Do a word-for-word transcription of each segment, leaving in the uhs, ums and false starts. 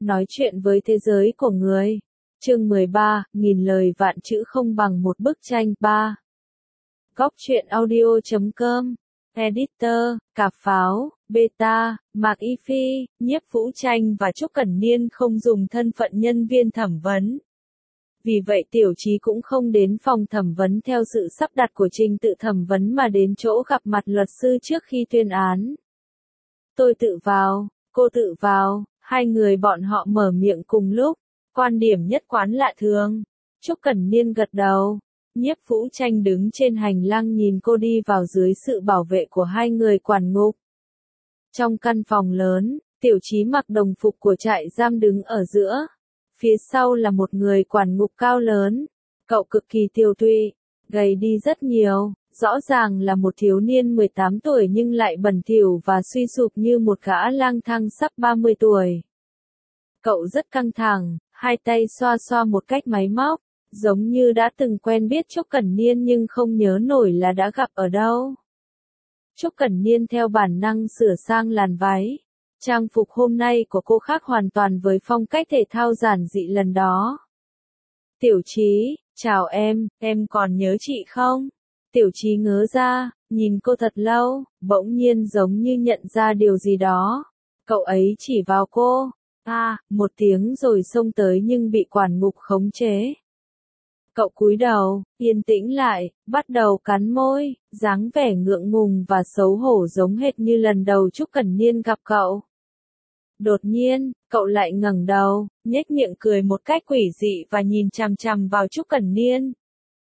Nói chuyện với thế giới của người. Chương mười ba, nghìn lời vạn chữ không bằng một bức tranh. ba. Góc truyện audio chấm com. Editor, Cà Pháo, Beta, Mạc Y Phi, Nhiếp Vũ Tranh và Trúc Cẩn Niên không dùng thân phận nhân viên thẩm vấn. Vì vậy Tiểu Chí cũng không đến phòng thẩm vấn theo sự sắp đặt của trình tự thẩm vấn mà đến chỗ gặp mặt luật sư trước khi tuyên án. Tôi tự vào, cô tự vào, hai người bọn họ mở miệng cùng lúc, quan điểm nhất quán lạ thường. Trúc Cẩn Niên gật đầu. Nhiếp Vũ Tranh đứng trên hành lang nhìn cô đi vào dưới sự bảo vệ của hai người quản ngục. Trong căn phòng lớn, Tiểu Chí mặc đồng phục của trại giam đứng ở giữa. Phía sau là một người quản ngục cao lớn. Cậu cực kỳ tiều tụy, gầy đi rất nhiều, rõ ràng là một thiếu niên mười tám tuổi nhưng lại bẩn thỉu và suy sụp như một gã lang thang sắp ba mươi tuổi. Cậu rất căng thẳng, hai tay xoa xoa một cách máy móc, giống như đã từng quen biết Trúc Cẩn Niên nhưng không nhớ nổi là đã gặp ở đâu. Trúc Cẩn Niên theo bản năng sửa sang làn váy. Trang phục hôm nay của cô khác hoàn toàn với phong cách thể thao giản dị lần đó. Tiểu Chí, chào em, em còn nhớ chị không? Tiểu Chí ngớ ra, nhìn cô thật lâu, bỗng nhiên giống như nhận ra điều gì đó. Cậu ấy chỉ vào cô, a, một tiếng rồi xông tới nhưng bị quản ngục khống chế. Cậu cúi đầu, yên tĩnh lại, bắt đầu cắn môi, dáng vẻ ngượng ngùng và xấu hổ giống hệt như lần đầu Trúc Cẩn Niên gặp cậu. Đột nhiên, cậu lại ngẩng đầu, nhếch miệng cười một cách quỷ dị và nhìn chằm chằm vào Trúc Cẩn Niên.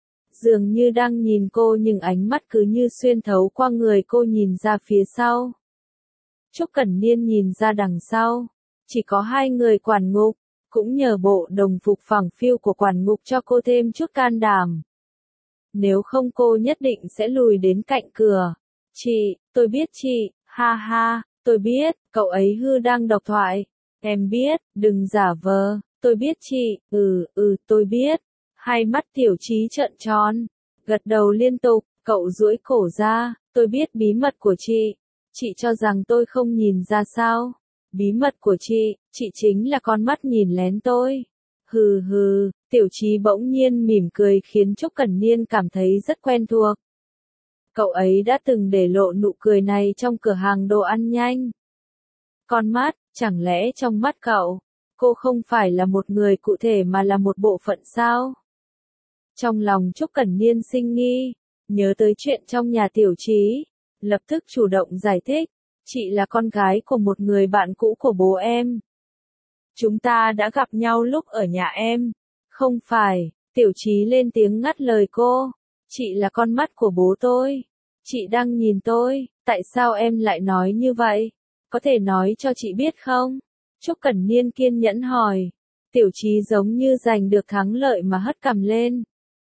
Dường như đang nhìn cô nhưng ánh mắt cứ như xuyên thấu qua người cô nhìn ra phía sau. Trúc Cẩn Niên nhìn ra đằng sau, chỉ có hai người quản ngục, cũng nhờ bộ đồng phục phẳng phiu của quản ngục cho cô thêm chút can đảm. Nếu không cô nhất định sẽ lùi đến cạnh cửa. Chị, tôi biết chị, ha ha, tôi biết, cậu ấy hư đang độc thoại. Em biết, đừng giả vờ, tôi biết chị, ừ, ừ, tôi biết. Hai mắt Tiểu Chí trợn tròn, gật đầu liên tục, cậu duỗi cổ ra, tôi biết bí mật của chị. Chị cho rằng tôi không nhìn ra sao? Bí mật của chị, chị chính là con mắt nhìn lén tôi. Hừ hừ, Tiểu Chí bỗng nhiên mỉm cười khiến Trúc Cẩn Niên cảm thấy rất quen thuộc. Cậu ấy đã từng để lộ nụ cười này trong cửa hàng đồ ăn nhanh. Con mắt, chẳng lẽ trong mắt cậu, cô không phải là một người cụ thể mà là một bộ phận sao? Trong lòng Trúc Cẩn Niên sinh nghi, nhớ tới chuyện trong nhà Tiểu Chí, lập tức chủ động giải thích. Chị là con gái của một người bạn cũ của bố em. Chúng ta đã gặp nhau lúc ở nhà em. Không phải, Tiểu Chí lên tiếng ngắt lời cô. Chị là con mắt của bố tôi. Chị đang nhìn tôi, tại sao em lại nói như vậy? Có thể nói cho chị biết không? Trúc Cẩn Niên kiên nhẫn hỏi. Tiểu Chí giống như giành được thắng lợi mà hất cằm lên.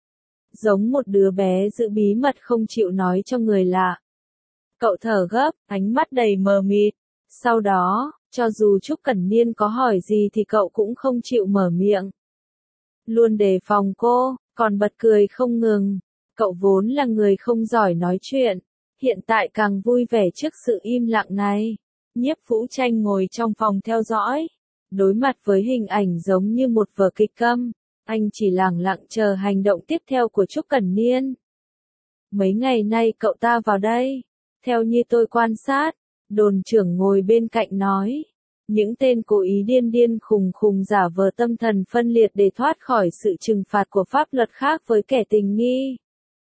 Giống một đứa bé giữ bí mật không chịu nói cho người lạ. Cậu thở gấp, ánh mắt đầy mờ mịt. Sau đó, cho dù Trúc Cẩn Niên có hỏi gì thì cậu cũng không chịu mở miệng. Luôn đề phòng cô, còn bật cười không ngừng. Cậu vốn là người không giỏi nói chuyện, hiện tại càng vui vẻ trước sự im lặng này. Nhiếp Vũ Tranh ngồi trong phòng theo dõi. Đối mặt với hình ảnh giống như một vở kịch câm, anh chỉ lẳng lặng chờ hành động tiếp theo của Trúc Cẩn Niên. Mấy ngày nay cậu ta vào đây. Theo như tôi quan sát, đồn trưởng ngồi bên cạnh nói, những tên cố ý điên điên khùng khùng giả vờ tâm thần phân liệt để thoát khỏi sự trừng phạt của pháp luật khác với kẻ tình nghi.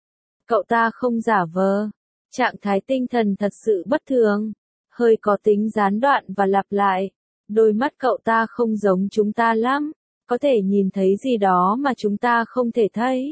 Cậu ta không giả vờ, trạng thái tinh thần thật sự bất thường, hơi có tính gián đoạn và lặp lại, đôi mắt cậu ta không giống chúng ta lắm, có thể nhìn thấy gì đó mà chúng ta không thể thấy.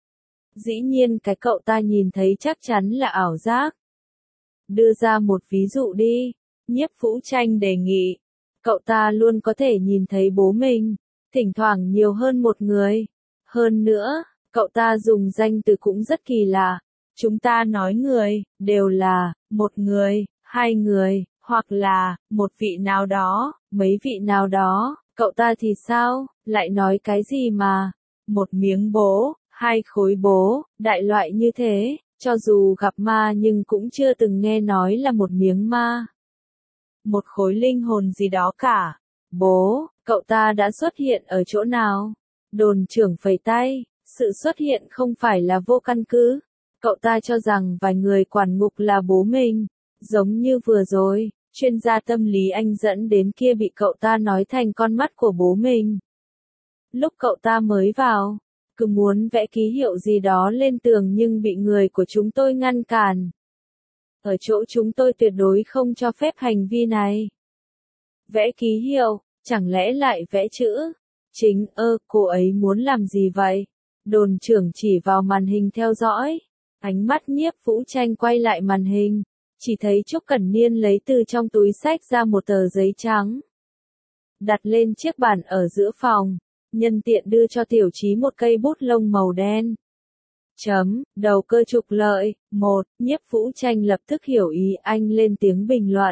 Dĩ nhiên cái cậu ta nhìn thấy chắc chắn là ảo giác. Đưa ra một ví dụ đi, Nhiếp Vũ Tranh đề nghị. Cậu ta luôn có thể nhìn thấy bố mình, thỉnh thoảng nhiều hơn một người. Hơn nữa, cậu ta dùng danh từ cũng rất kỳ lạ. Chúng ta nói người, đều là, một người, hai người, hoặc là, một vị nào đó, mấy vị nào đó. Cậu ta thì sao, lại nói cái gì mà, một miếng bố, hai khối bố, đại loại như thế. Cho dù gặp ma nhưng cũng chưa từng nghe nói là một miếng ma. Một khối linh hồn gì đó cả. Bố, Cậu ta đã xuất hiện ở chỗ nào? Đồn trưởng phẩy tay, sự xuất hiện không phải là vô căn cứ. Cậu ta cho rằng vài người quản ngục là bố mình. Giống như vừa rồi, chuyên gia tâm lý anh dẫn đến kia bị cậu ta nói thành con mắt của bố mình. Lúc cậu ta mới vào, cứ muốn vẽ ký hiệu gì đó lên tường nhưng bị người của chúng tôi ngăn cản. Ở chỗ chúng tôi tuyệt đối không cho phép hành vi này. Vẽ ký hiệu, chẳng lẽ lại vẽ chữ? Chính, ơ, cô ấy muốn làm gì vậy? Đồn trưởng chỉ vào màn hình theo dõi. Ánh mắt Nhiếp Vũ Tranh quay lại màn hình. Chỉ thấy Trúc Cẩn Niên lấy từ trong túi xách ra một tờ giấy trắng. Đặt lên chiếc bàn ở giữa phòng. Nhân tiện đưa cho Tiểu Chí một cây bút lông màu đen. Chấm, đầu cơ trục lợi, một, Nhiếp Vũ Tranh lập tức hiểu ý anh lên tiếng bình luận.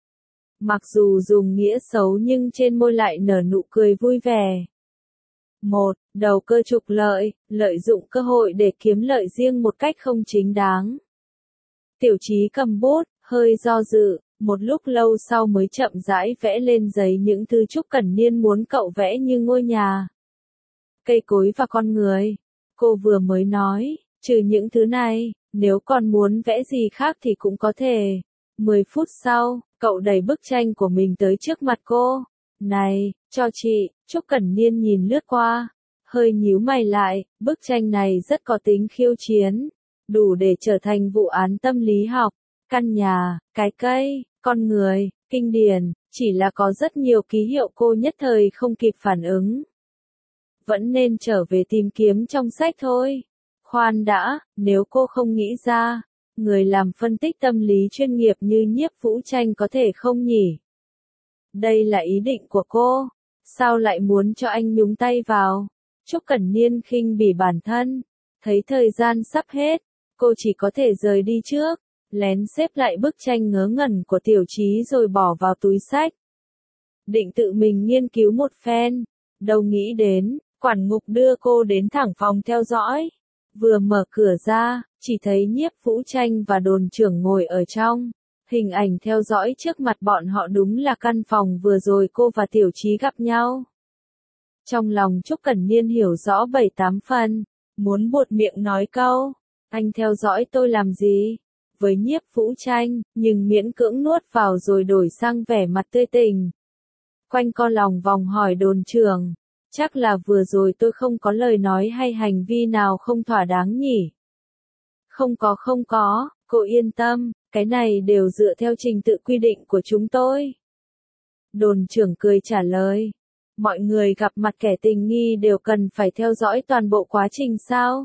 Mặc dù dùng nghĩa xấu nhưng trên môi lại nở nụ cười vui vẻ. Một, đầu cơ trục lợi, lợi dụng cơ hội để kiếm lợi riêng một cách không chính đáng. Tiểu Chí cầm bút, hơi do dự, một lúc lâu sau mới chậm rãi vẽ lên giấy những thứ Trúc Cẩn Niên muốn cậu vẽ như ngôi nhà, cây cối và con người. Cô vừa mới nói, trừ những thứ này, nếu còn muốn vẽ gì khác thì cũng có thể. Mười phút sau, cậu đẩy bức tranh của mình tới trước mặt cô. Này, cho chị, Trúc Cẩn Niên nhìn lướt qua, hơi nhíu mày lại, bức tranh này rất có tính khiêu chiến, đủ để trở thành vụ án tâm lý học, căn nhà, cái cây, con người, kinh điển, chỉ là có rất nhiều ký hiệu cô nhất thời không kịp phản ứng. Vẫn nên trở về tìm kiếm trong sách thôi. Khoan đã, nếu cô không nghĩ ra, người làm phân tích tâm lý chuyên nghiệp như Nhiếp Vũ Tranh có thể không nhỉ? Đây là ý định của cô, sao lại muốn cho anh nhúng tay vào? Trúc Cẩn Niên khinh bỉ bản thân, thấy thời gian sắp hết, cô chỉ có thể rời đi trước, lén xếp lại bức tranh ngớ ngẩn của Tiểu Chí rồi bỏ vào túi xách. Định tự mình nghiên cứu một phen, đâu nghĩ đến, quản ngục đưa cô đến thẳng phòng theo dõi. Vừa mở cửa ra, chỉ thấy Nhiếp Vũ Tranh và đồn trưởng ngồi ở trong. Hình ảnh theo dõi trước mặt bọn họ đúng là căn phòng vừa rồi cô và Tiểu Chí gặp nhau. Trong lòng Trúc Cẩn Niên hiểu rõ bảy tám phần, muốn buột miệng nói câu, anh theo dõi tôi làm gì? Với Nhiếp Vũ Tranh, nhưng miễn cưỡng nuốt vào rồi đổi sang vẻ mặt tươi tỉnh. Quanh co lòng vòng hỏi đồn trưởng, chắc là vừa rồi tôi không có lời nói hay hành vi nào không thỏa đáng nhỉ? Không có không có, cô yên tâm, cái này đều dựa theo trình tự quy định của chúng tôi. Đồn trưởng cười trả lời, mọi người gặp mặt kẻ tình nghi đều cần phải theo dõi toàn bộ quá trình sao?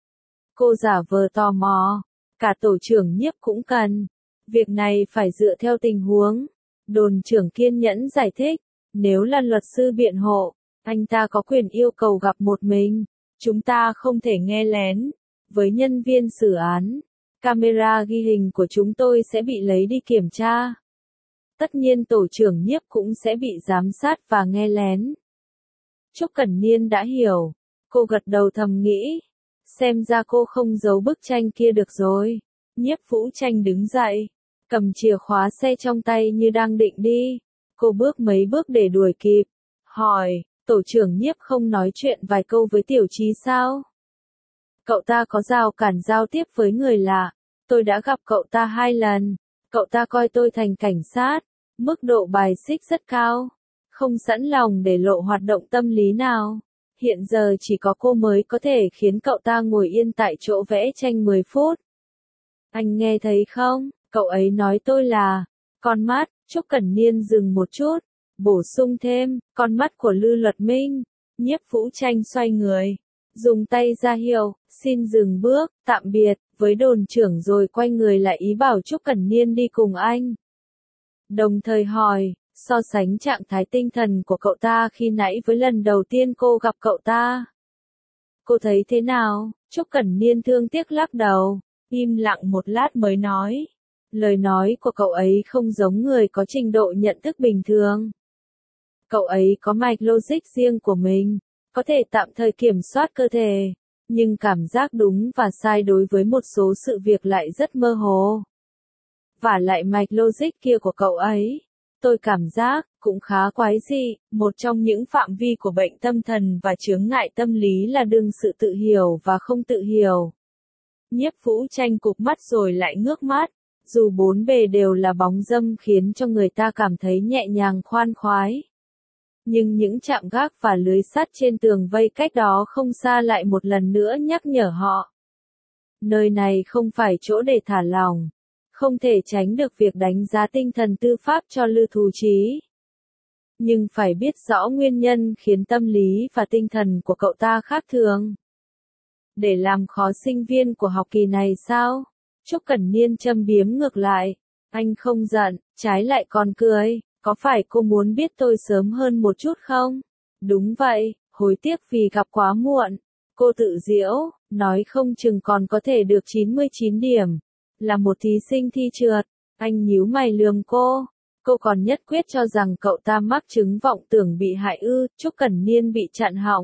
Cô giả vờ tò mò, cả tổ trưởng Nhiếp cũng cần. Việc này phải dựa theo tình huống. Đồn trưởng kiên nhẫn giải thích, nếu là luật sư biện hộ, anh ta có quyền yêu cầu gặp một mình, chúng ta không thể nghe lén. Với nhân viên xử án, camera ghi hình của chúng tôi sẽ bị lấy đi kiểm tra. Tất nhiên tổ trưởng Nhiếp cũng sẽ bị giám sát và nghe lén. Trúc Cẩn Niên đã hiểu, cô gật đầu thầm nghĩ, xem ra cô không giấu bức tranh kia được rồi. Nhiếp Vũ Tranh đứng dậy, cầm chìa khóa xe trong tay như đang định đi. Cô bước mấy bước để đuổi kịp, hỏi, tổ trưởng Nhiếp không nói chuyện vài câu với Tiểu Chí sao? Cậu ta có rào cản giao tiếp với người lạ, tôi đã gặp cậu ta hai lần, cậu ta coi tôi thành cảnh sát, mức độ bài xích rất cao, không sẵn lòng để lộ hoạt động tâm lý nào. Hiện giờ chỉ có cô mới có thể khiến cậu ta ngồi yên tại chỗ vẽ tranh mười phút. Anh nghe thấy không? Cậu ấy nói tôi là con mắt. Trúc Cẩn Niên dừng một chút, bổ sung thêm, con mắt của Lư Luật Minh. Nhiếp Vũ Tranh xoay người, dùng tay ra hiệu, xin dừng bước, tạm biệt, với đồn trưởng rồi quay người lại ý bảo Trúc Cẩn Niên đi cùng anh. Đồng thời hỏi, so sánh trạng thái tinh thần của cậu ta khi nãy với lần đầu tiên cô gặp cậu ta. Cô thấy thế nào? Trúc Cẩn Niên thương tiếc lắc đầu, im lặng một lát mới nói. Lời nói của cậu ấy không giống người có trình độ nhận thức bình thường. Cậu ấy có mạch logic riêng của mình, có thể tạm thời kiểm soát cơ thể, nhưng cảm giác đúng và sai đối với một số sự việc lại rất mơ hồ. Và lại mạch logic kia của cậu ấy, Tôi cảm giác, cũng khá quái dị, một trong những phạm vi của bệnh tâm thần và chướng ngại tâm lý là đừng sự tự hiểu và không tự hiểu. Nhiếp Vũ Tranh cụp mắt rồi lại ngước mắt, dù bốn bề đều là bóng râm khiến cho người ta cảm thấy nhẹ nhàng khoan khoái. Nhưng những trạm gác và lưới sắt trên tường vây cách đó không xa lại một lần nữa nhắc nhở họ. Nơi này không phải chỗ để thả lỏng. Không thể tránh được việc đánh giá tinh thần tư pháp cho Lư Thù Chí. Nhưng phải biết rõ nguyên nhân khiến tâm lý và tinh thần của cậu ta khác thường. Để làm khó sinh viên của học kỳ này sao? Trúc Cẩn Niên châm biếm ngược lại. Anh không giận, trái lại còn cười. Có phải cô muốn biết tôi sớm hơn một chút không? Đúng vậy, hối tiếc vì gặp quá muộn. Cô tự giễu, nói không chừng còn có thể được chín mươi chín điểm. Là một thí sinh thi trượt. Anh nhíu mày lườm cô. Cô còn nhất quyết cho rằng cậu ta mắc chứng vọng tưởng bị hại ư. Trúc Cẩn Niên bị chặn họng.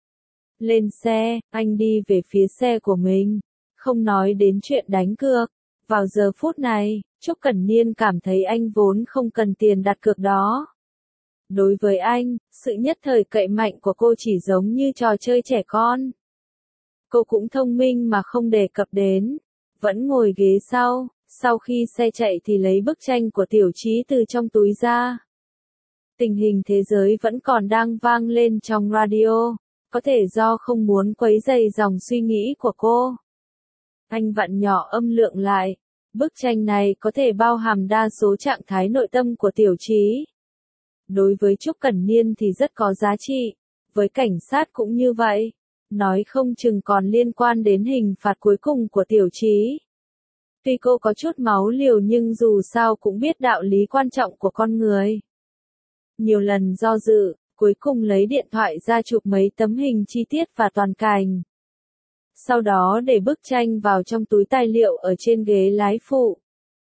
Lên xe, anh đi về phía xe của mình. Không nói đến chuyện đánh cược. Vào giờ phút này, Trúc Cẩn Niên cảm thấy anh vốn không cần tiền đặt cược đó. Đối với anh, sự nhất thời cậy mạnh của cô chỉ giống như trò chơi trẻ con. Cô cũng thông minh mà không đề cập đến. Vẫn ngồi ghế sau, sau khi xe chạy thì lấy bức tranh của Tiểu Chí từ trong túi ra. Tình hình thế giới vẫn còn đang vang lên trong radio, có thể do không muốn quấy rầy dòng suy nghĩ của cô. Anh vặn nhỏ âm lượng lại. Bức tranh này có thể bao hàm đa số trạng thái nội tâm của Tiểu Chí. Đối với Trúc Cẩn Niên thì rất có giá trị, với cảnh sát cũng như vậy. Nói không chừng còn liên quan đến hình phạt cuối cùng của Tiểu Chí. Tuy cô có chút máu liều nhưng dù sao cũng biết đạo lý quan trọng của con người. Nhiều lần do dự, cuối cùng lấy điện thoại ra chụp mấy tấm hình chi tiết và toàn cảnh. Sau đó để bức tranh vào trong túi tài liệu ở trên ghế lái phụ.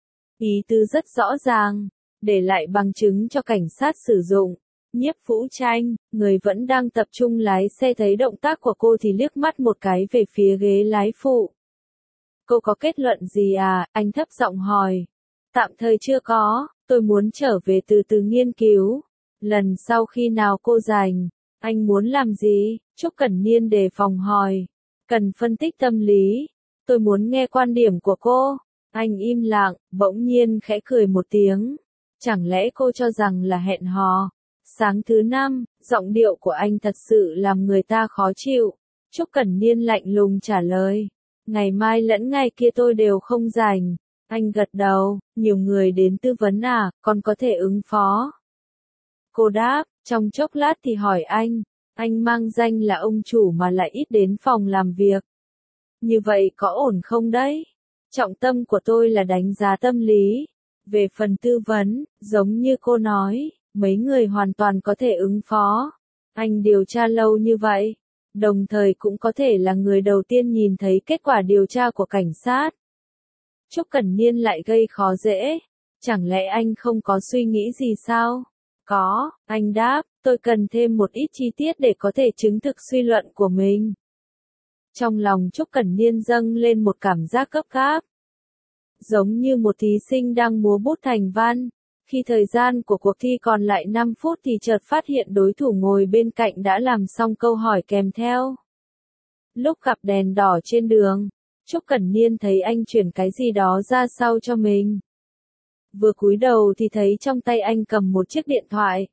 Ý tứ rất rõ ràng, để lại bằng chứng cho cảnh sát sử dụng. Nhiếp Vũ Tranh, người vẫn đang tập trung lái xe thấy động tác của cô thì liếc mắt một cái về phía ghế lái phụ. Cô có kết luận gì à? Anh thấp giọng hỏi. Tạm thời chưa có, tôi muốn trở về từ từ nghiên cứu. Lần sau khi nào cô rảnh, anh muốn làm gì? Trúc Cẩn Niên đề phòng hỏi. Cần phân tích tâm lý. Tôi muốn nghe quan điểm của cô. Anh im lặng, bỗng nhiên khẽ cười một tiếng. Chẳng lẽ cô cho rằng là hẹn hò? Sáng thứ năm, giọng điệu của anh thật sự làm người ta khó chịu. Trúc Cẩn Niên lạnh lùng trả lời. Ngày mai lẫn ngày kia tôi đều không rảnh. Anh gật đầu, nhiều người đến tư vấn à, còn có thể ứng phó. Cô đáp, trong chốc lát thì hỏi anh. Anh mang danh là ông chủ mà lại ít đến phòng làm việc. Như vậy có ổn không đấy? Trọng tâm của tôi là đánh giá tâm lý. Về phần tư vấn, giống như cô nói, mấy người hoàn toàn có thể ứng phó. Anh điều tra lâu như vậy, đồng thời cũng có thể là người đầu tiên nhìn thấy kết quả điều tra của cảnh sát. Trúc Cẩn Niên lại gây khó dễ. Chẳng lẽ anh không có suy nghĩ gì sao? Có, anh đáp, tôi cần thêm một ít chi tiết để có thể chứng thực suy luận của mình. Trong lòng Trúc Cẩn Niên dâng lên một cảm giác cấp gáp. Giống như một thí sinh đang múa bút thành văn. Khi thời gian của cuộc thi còn lại năm phút thì chợt phát hiện đối thủ ngồi bên cạnh đã làm xong câu hỏi kèm theo. Lúc gặp đèn đỏ trên đường, Trúc Cẩn Niên thấy anh chuyển cái gì đó ra sau cho mình. Vừa cúi đầu thì thấy trong tay anh cầm một chiếc điện thoại.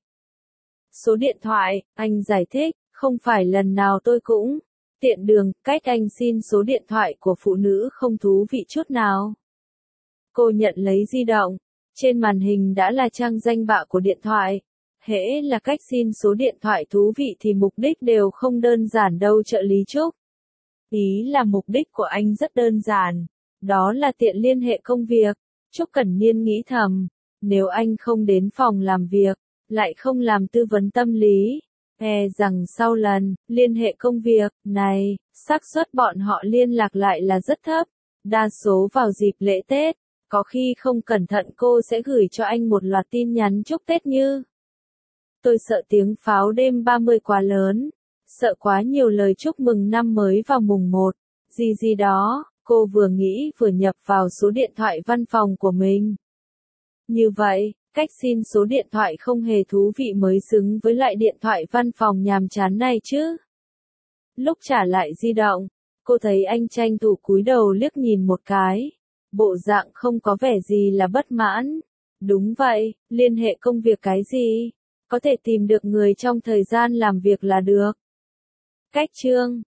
Số điện thoại, anh giải thích, không phải lần nào tôi cũng tiện đường, cách anh xin số điện thoại của phụ nữ không thú vị chút nào. Cô nhận lấy di động, trên màn hình đã là trang danh bạ của điện thoại. Hễ là cách xin số điện thoại thú vị thì mục đích đều không đơn giản đâu trợ lý Trúc. Ý là mục đích của anh rất đơn giản, đó là tiện liên hệ công việc. Trúc Cẩn Niên nghĩ thầm, nếu anh không đến phòng làm việc, lại không làm tư vấn tâm lý, e rằng sau lần liên hệ công việc này, xác suất bọn họ liên lạc lại là rất thấp, đa số vào dịp lễ Tết, có khi không cẩn thận cô sẽ gửi cho anh một loạt tin nhắn chúc Tết như: tôi sợ tiếng pháo đêm ba mươi quá lớn, sợ quá nhiều lời chúc mừng năm mới vào mùng một, gì gì đó. Cô vừa nghĩ vừa nhập vào số điện thoại văn phòng của mình. Như vậy, Cách xin số điện thoại không hề thú vị mới xứng với loại điện thoại văn phòng nhàm chán này chứ. Lúc trả lại di động, cô thấy anh tranh thủ cúi đầu liếc nhìn một cái. Bộ dạng không có vẻ gì là bất mãn. Đúng vậy, liên hệ công việc cái gì? Có thể tìm được người trong thời gian làm việc là được. Cách chương